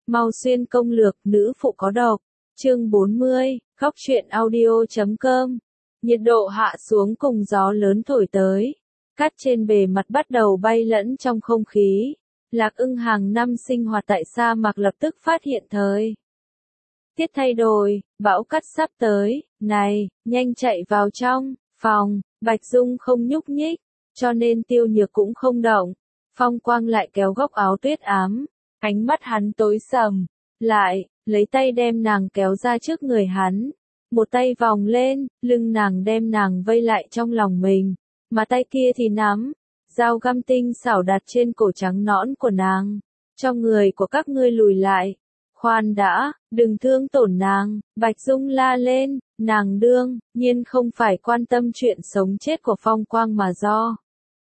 Mau xuyên công lược nữ phụ có độc. Chương 40, Góc truyện audio.com. Nhiệt độ hạ xuống cùng gió lớn thổi tới. Cát trên bề mặt bắt đầu bay lẫn trong không khí. Lạc Ưng hàng năm sinh hoạt tại sa mạc lập tức phát hiện thời tiết thay đổi, bão cát sắp tới, này, nhanh chạy vào trong phòng. Bạch Dung không nhúc nhích, cho nên Tiêu Nhược cũng không động. Phong Quang lại kéo góc áo Tuyết Ám, ánh mắt hắn tối sầm, lại, lấy tay đem nàng kéo ra trước người hắn. Một tay vòng lên, lưng nàng đem nàng vây lại trong lòng mình, mà tay kia thì nắm dao găm tinh xảo đặt trên cổ trắng nõn của nàng. Cho người của các ngươi lùi lại. Khoan đã, đừng thương tổn nàng, Bạch Dung la lên, nàng đương nhiên không phải quan tâm chuyện sống chết của Phong Quang mà do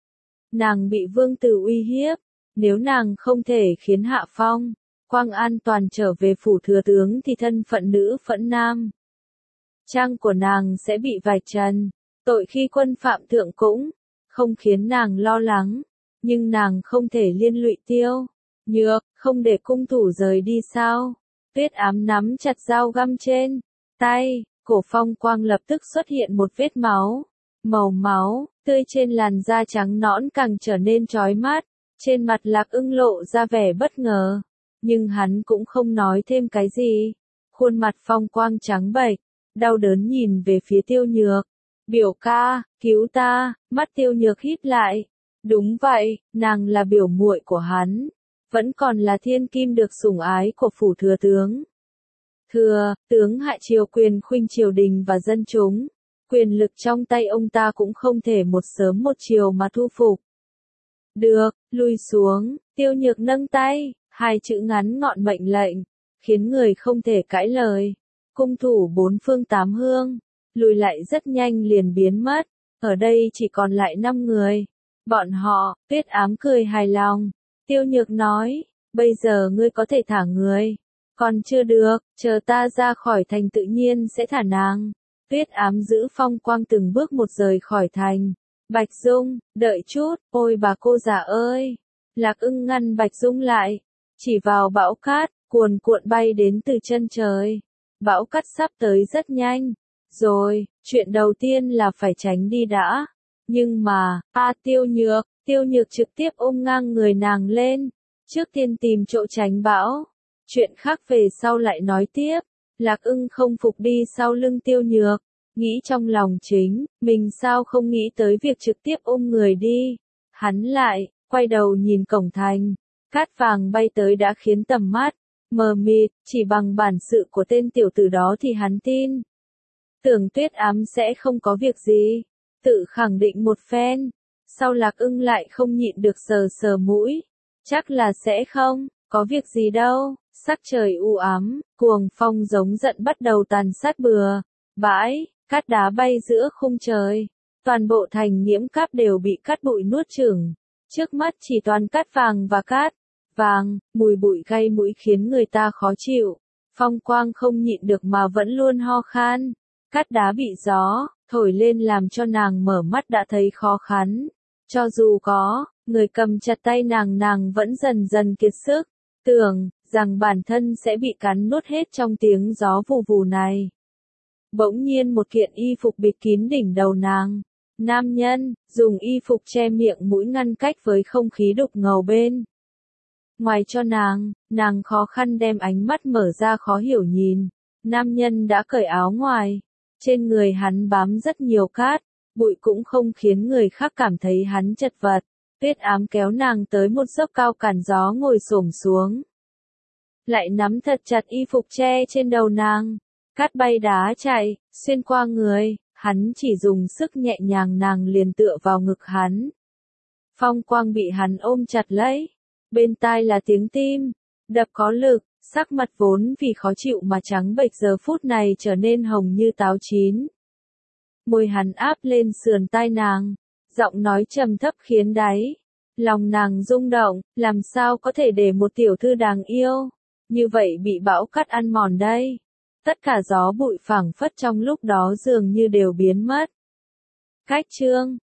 nàng bị vương tử uy hiếp, nếu nàng không thể khiến Hạ Phong Quang an toàn trở về phủ thừa tướng thì thân phận nữ phẫn nam trang của nàng sẽ bị vạch trần, tội khi quân phạm thượng cũng không khiến nàng lo lắng, nhưng nàng không thể liên lụy Tiêu Nhược, không để cung thủ rời đi sao? Tuyết Ám nắm chặt dao găm trên tay, cổ Phong Quang lập tức xuất hiện một vết máu, màu máu tươi trên làn da trắng nõn càng trở nên chói mắt. Trên mặt Lạc Ưng lộ ra vẻ bất ngờ, nhưng hắn cũng không nói thêm cái gì. Khuôn mặt Phong Quang trắng bệch, đau đớn nhìn về phía Tiêu Nhược. Biểu ca, cứu ta, mắt Tiêu Nhược híp lại. Đúng vậy, nàng là biểu muội của hắn, vẫn còn là thiên kim được sủng ái của phủ thừa tướng. Thừa tướng hạ triều quyền khuynh triều đình và dân chúng, quyền lực trong tay ông ta cũng không thể một sớm một chiều mà thu phục. Được, lùi xuống. Tiêu Nhược nâng tay, hai chữ ngắn ngọn mệnh lệnh, khiến người không thể cãi lời. Cung thủ bốn phương tám hướng lùi lại rất nhanh liền biến mất. Ở đây chỉ còn lại 5 người. Bọn họ, Tuyết Ám cười hài lòng. Tiêu Nhược nói, bây giờ ngươi có thể thả người. Còn chưa được, chờ ta ra khỏi thành tự nhiên sẽ thả nàng. Tuyết Ám giữ Phong Quang từng bước một rời khỏi thành. Bạch Dung, đợi chút, ôi bà cô già ơi. Lạc Ưng ngăn Bạch Dung lại, chỉ vào bão cát, cuồn cuộn bay đến từ chân trời. Bão cát sắp tới rất nhanh. Rồi, chuyện đầu tiên là phải tránh đi đã. Nhưng mà, Tiêu Nhược trực tiếp ôm ngang người nàng lên. Trước tiên tìm chỗ tránh bão. Chuyện khác về sau lại nói tiếp. Lạc Ưng không phục đi sau lưng Tiêu Nhược. Nghĩ trong lòng chính, mình sao không nghĩ tới việc trực tiếp ôm người đi. Hắn lại, quay đầu nhìn cổng thành. Cát vàng bay tới đã khiến tầm mắt mờ mịt, chỉ bằng bản sự của tên tiểu tử đó thì hắn tin tưởng Tuyết Ám sẽ không có việc gì. Tự khẳng định một phen, sau Lạc Ưng lại không nhịn được sờ sờ mũi. Chắc là sẽ không có việc gì đâu. Sắc trời u ám, cuồng phong giống giận bắt đầu tàn sát bừa bãi, cát đá bay giữa khung trời. Toàn bộ thành Nhiễm Cáp đều bị cát bụi nuốt chửng. Trước mắt chỉ toàn cát vàng và cát vàng, mùi bụi gây mũi khiến người ta khó chịu. Phong Quang không nhịn được mà vẫn luôn ho khan. Cát đá bị gió thổi lên làm cho nàng mở mắt đã thấy khó khăn. Cho dù có người cầm chặt tay nàng vẫn dần dần kiệt sức, tưởng rằng bản thân sẽ bị cắn nuốt hết trong tiếng gió vù vù này. Bỗng nhiên một kiện y phục bịt kín đỉnh đầu nàng. Nam nhân dùng y phục che miệng mũi ngăn cách với không khí đục ngầu bên ngoài cho nàng khó khăn đem ánh mắt mở ra khó hiểu nhìn. Nam nhân đã cởi áo ngoài. Trên người hắn bám rất nhiều cát, bụi cũng không khiến người khác cảm thấy hắn chật vật. Tuyết Ám kéo nàng tới một dốc cao cản gió ngồi xổm xuống. Lại nắm thật chặt y phục che trên đầu nàng. Cát bay đá chạy, xuyên qua người, hắn chỉ dùng sức nhẹ nhàng nàng liền tựa vào ngực hắn. Phong Quang bị hắn ôm chặt lấy. Bên tai là tiếng tim đập có lực, sắc mặt vốn vì khó chịu mà trắng bệch giờ phút này trở nên hồng như táo chín. Môi hắn áp lên sườn tai nàng, giọng nói trầm thấp khiến đáy lòng nàng rung động, làm sao có thể để một tiểu thư đáng yêu như vậy bị bão cát ăn mòn đây. Tất cả gió bụi phảng phất trong lúc đó dường như đều biến mất. Cách chương